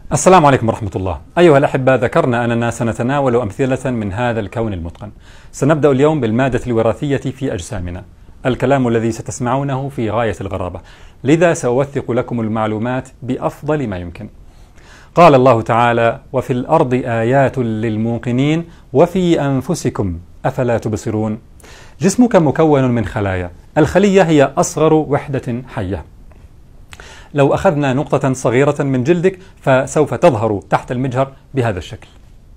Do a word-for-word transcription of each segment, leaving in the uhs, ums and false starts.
السلام عليكم ورحمة الله. أيها الأحبة، ذكرنا أننا سنتناول أمثلة من هذا الكون المتقن. سنبدأ اليوم بالمادة الوراثية في أجسامنا. الكلام الذي ستسمعونه في غاية الغرابة، لذا سأوثق لكم المعلومات بأفضل ما يمكن. قال الله تعالى: وفي الأرض آيات للموقنين وفي أنفسكم أفلا تبصرون. جسمك مكون من خلايا، الخلية هي أصغر وحدة حية. لو أخذنا نقطة صغيرة من جلدك فسوف تظهر تحت المجهر بهذا الشكل.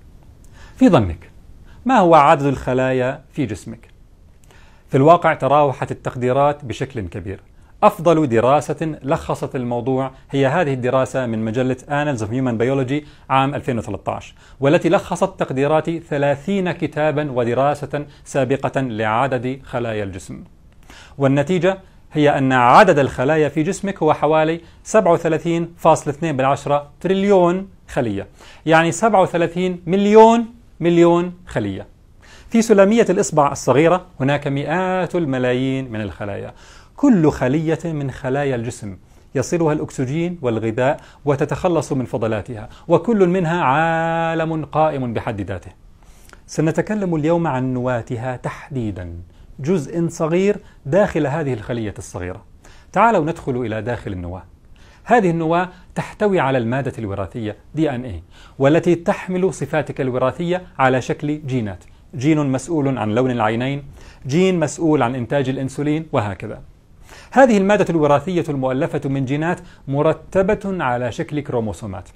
في ظنك، ما هو عدد الخلايا في جسمك؟ في الواقع تراوحت التقديرات بشكل كبير. أفضل دراسة لخصت الموضوع هي هذه الدراسة من مجلة Annals of Human Biology عام ألفين وثلاثة عشر، والتي لخصت تقديرات ثلاثين كتابا ودراسة سابقة لعدد خلايا الجسم. والنتيجة هي أن عدد الخلايا في جسمك هو حوالي سبعة وثلاثين فاصلة اثنين بالعشرة تريليون خلية، يعني سبعة وثلاثين مليون مليون خلية. في سلامية الإصبع الصغيرة هناك مئات الملايين من الخلايا. كل خلية من خلايا الجسم يصلها الأكسجين والغذاء وتتخلص من فضلاتها، وكل منها عالم قائم بحد ذاته. سنتكلم اليوم عن نواتها تحديدا، جزء صغير داخل هذه الخلية الصغيرة. تعالوا ندخل إلى داخل النواة. هذه النواة تحتوي على المادة الوراثية دي إن إيه، والتي تحمل صفاتك الوراثية على شكل جينات. جين مسؤول عن لون العينين، جين مسؤول عن إنتاج الأنسولين، وهكذا. هذه المادة الوراثية المؤلفة من جينات مرتبة على شكل كروموسومات،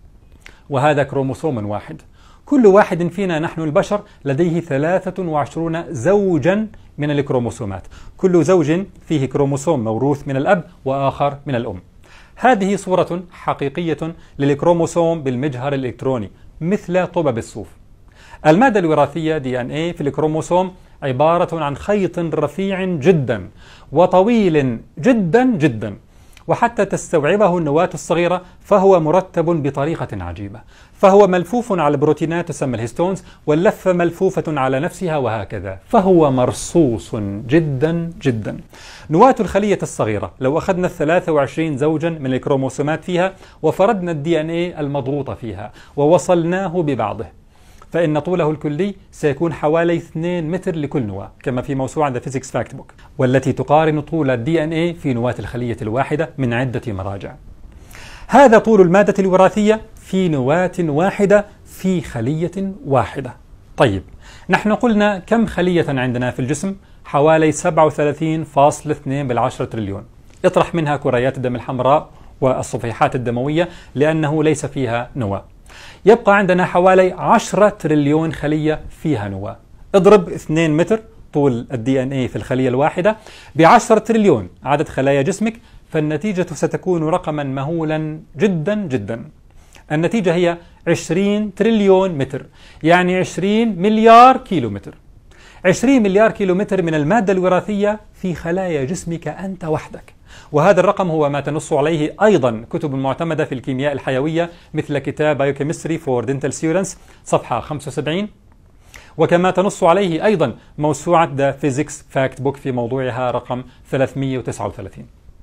وهذا كروموسوم واحد. كل واحد فينا نحن البشر لديه ثلاثة وعشرون زوجا من الكروموسومات، كل زوج فيه كروموسوم موروث من الأب وآخر من الأم. هذه صورة حقيقية للكروموسوم بالمجهر الإلكتروني مثل طبب الصوف. المادة الوراثية دي إن إيه في الكروموسوم عبارة عن خيط رفيع جدا وطويل جدا جدا، وحتى تستوعبه النواة الصغيرة فهو مرتب بطريقة عجيبة. فهو ملفوف على بروتينات تسمى الهيستونز، واللفة ملفوفة على نفسها، وهكذا. فهو مرصوص جدا جدا. نواة الخلية الصغيرة لو أخذنا الثلاثة وعشرين زوجا من الكروموسومات فيها وفردنا الدي ان ايه المضغوط فيها ووصلناه ببعضه، فإن طوله الكلي سيكون حوالي اثنين متر لكل نواة، كما في موسوعة The Physics Fact Book، والتي تقارن طول الدي ان ايه في نواة الخلية الواحدة من عدة مراجع. هذا طول المادة الوراثية في نواة واحدة في خلية واحدة. طيب، نحن قلنا كم خلية عندنا في الجسم؟ حوالي سبعة وثلاثين فاصلة اثنين بالعشرة تريليون. اطرح منها كريات الدم الحمراء والصفيحات الدموية لأنه ليس فيها نواة، يبقى عندنا حوالي عشرة تريليون خلية فيها نواة. اضرب اثنين متر طول الدي ان ايه في الخلية الواحدة بعشرة تريليون عدد خلايا جسمك، فالنتيجة ستكون رقما مهولا جدا جدا. النتيجة هي عشرين تريليون متر، يعني عشرين مليار كيلو متر. عشرين مليار كيلو متر من المادة الوراثية في خلايا جسمك أنت وحدك. وهذا الرقم هو ما تنص عليه أيضا كتب معتمدة في الكيمياء الحيوية مثل كتاب Biochemistry for Dental Students صفحة خمسة وسبعين، وكما تنص عليه أيضا موسوعة The Physics Fact Book في موضوعها رقم ثلاثمئة وتسعة وثلاثين.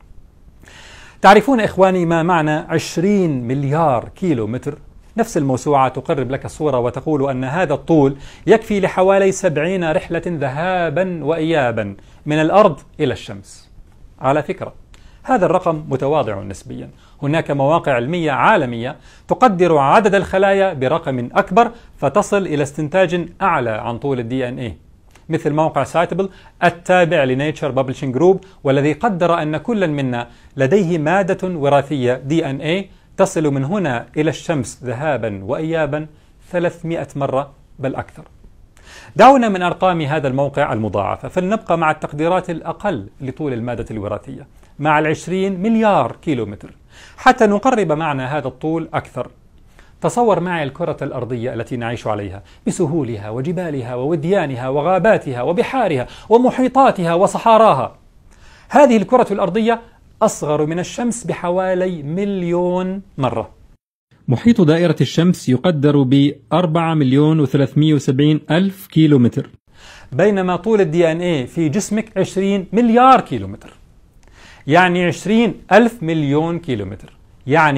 تعرفون إخواني ما معنى عشرين مليار كيلو متر؟ نفس الموسوعة تقرب لك الصورة وتقول أن هذا الطول يكفي لحوالي سبعين رحلة ذهابا وإيابا من الأرض إلى الشمس. على فكرة، هذا الرقم متواضع نسبيا. هناك مواقع علمية عالمية تقدر عدد الخلايا برقم أكبر فتصل إلى استنتاج أعلى عن طول الدي ان ايه، مثل موقع سايتبل التابع لنيتشر بابلشنج جروب، والذي قدر أن كل منا لديه مادة وراثية دي ان ايه تصل من هنا إلى الشمس ذهابا وإيابا ثلاثمئة مرة بل أكثر. دعونا من أرقام هذا الموقع المضاعفة فلنبقى مع التقديرات الأقل لطول المادة الوراثية مع العشرين مليار كيلو متر حتى نقرب معنى هذا الطول أكثر. تصور معي الكرة الأرضية التي نعيش عليها بسهولها وجبالها ووديانها وغاباتها وبحارها ومحيطاتها وصحاراها. هذه الكرة الأرضية أصغر من الشمس بحوالي مليون مرة. محيط دائرة الشمس يقدر ب أربعة مليون وثلاثمئة وسبعين ألف كيلو متر، بينما طول الدي ان ايه في جسمك عشرين مليار كيلو متر، يعني عشرين ألف مليون كيلو متر، يعني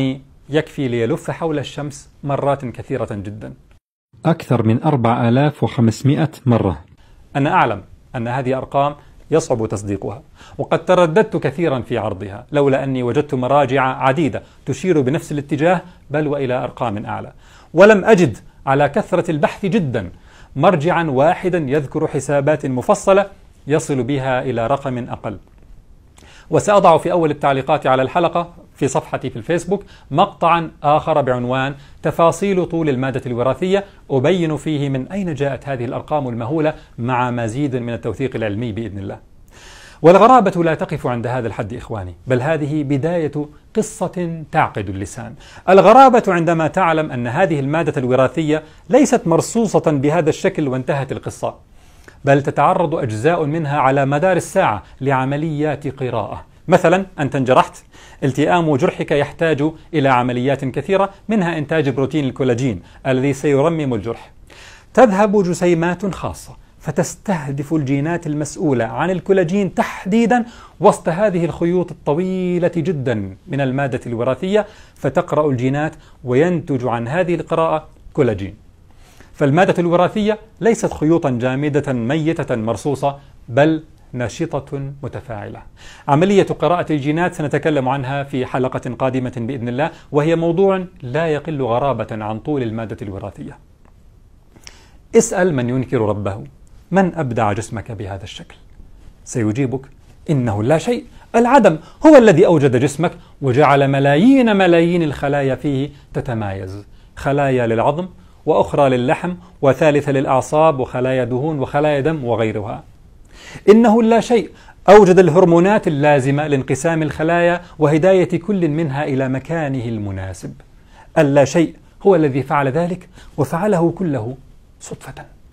يكفي ليلف حول الشمس مرات كثيرة جدا، أكثر من أربعة آلاف وخمسمائة مرة. أنا أعلم أن هذه أرقام يصعب تصديقها، وقد ترددت كثيرا في عرضها لولا أني وجدت مراجع عديدة تشير بنفس الاتجاه بل وإلى أرقام أعلى، ولم أجد على كثرة البحث جدا مرجعا واحدا يذكر حسابات مفصلة يصل بها إلى رقم أقل. وسأضع في أول التعليقات على الحلقة في صفحتي في الفيسبوك مقطعا آخر بعنوان تفاصيل طول المادة الوراثية، أبين فيه من أين جاءت هذه الأرقام المهولة مع مزيد من التوثيق العلمي بإذن الله. والغرابة لا تقف عند هذا الحد إخواني، بل هذه بداية قصة تعقد اللسان. الغرابة عندما تعلم أن هذه المادة الوراثية ليست مرصوصة بهذا الشكل وانتهت القصة، بل تتعرض أجزاء منها على مدار الساعة لعمليات قراءة. مثلا أنت انجرحت، التئام جرحك يحتاج إلى عمليات كثيرة، منها إنتاج بروتين الكولاجين الذي سيرمم الجرح. تذهب جسيمات خاصة فتستهدف الجينات المسؤولة عن الكولاجين تحديدا وسط هذه الخيوط الطويلة جدا من المادة الوراثية، فتقرأ الجينات وينتج عن هذه القراءة كولاجين. فالمادة الوراثية ليست خيوطا جامدة ميتة مرصوصة، بل نشطة متفاعلة. عملية قراءة الجينات سنتكلم عنها في حلقة قادمة بإذن الله، وهي موضوع لا يقل غرابة عن طول المادة الوراثية. اسأل من ينكر ربه: من أبدع جسمك بهذا الشكل؟ سيجيبك: إنه لا شيء، العدم هو الذي أوجد جسمك وجعل ملايين ملايين الخلايا فيه تتمايز، خلايا للعظم وأخرى للحم وثالثة للأعصاب وخلايا دهون وخلايا دم وغيرها. إنه لا شيء أوجد الهرمونات اللازمة لانقسام الخلايا وهداية كل منها إلى مكانه المناسب. اللا شيء هو الذي فعل ذلك وفعله كله صدفة.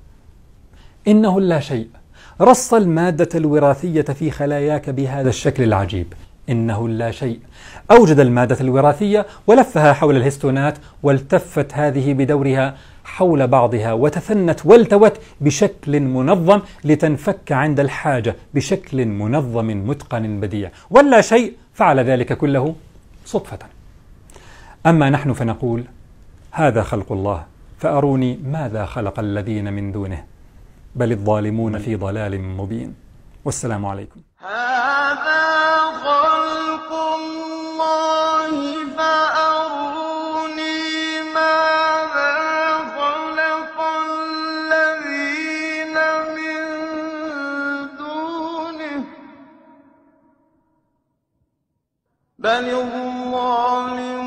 إنه لا شيء رص المادة الوراثية في خلاياك بهذا الشكل العجيب. إنه لا شيء أوجد المادة الوراثية ولفها حول الهستونات، والتفت هذه بدورها حول بعضها وتثنت والتوت بشكل منظم لتنفك عند الحاجة بشكل منظم متقن بديع. ولا شيء فعل ذلك كله صدفة. أما نحن فنقول: هذا خلق الله فأروني ماذا خلق الذين من دونه، بل الظالمون في ضلال مبين. والسلام عليكم. هذا خلق الله فأروني ماذا خلق الذين من دونه، بل الظالمون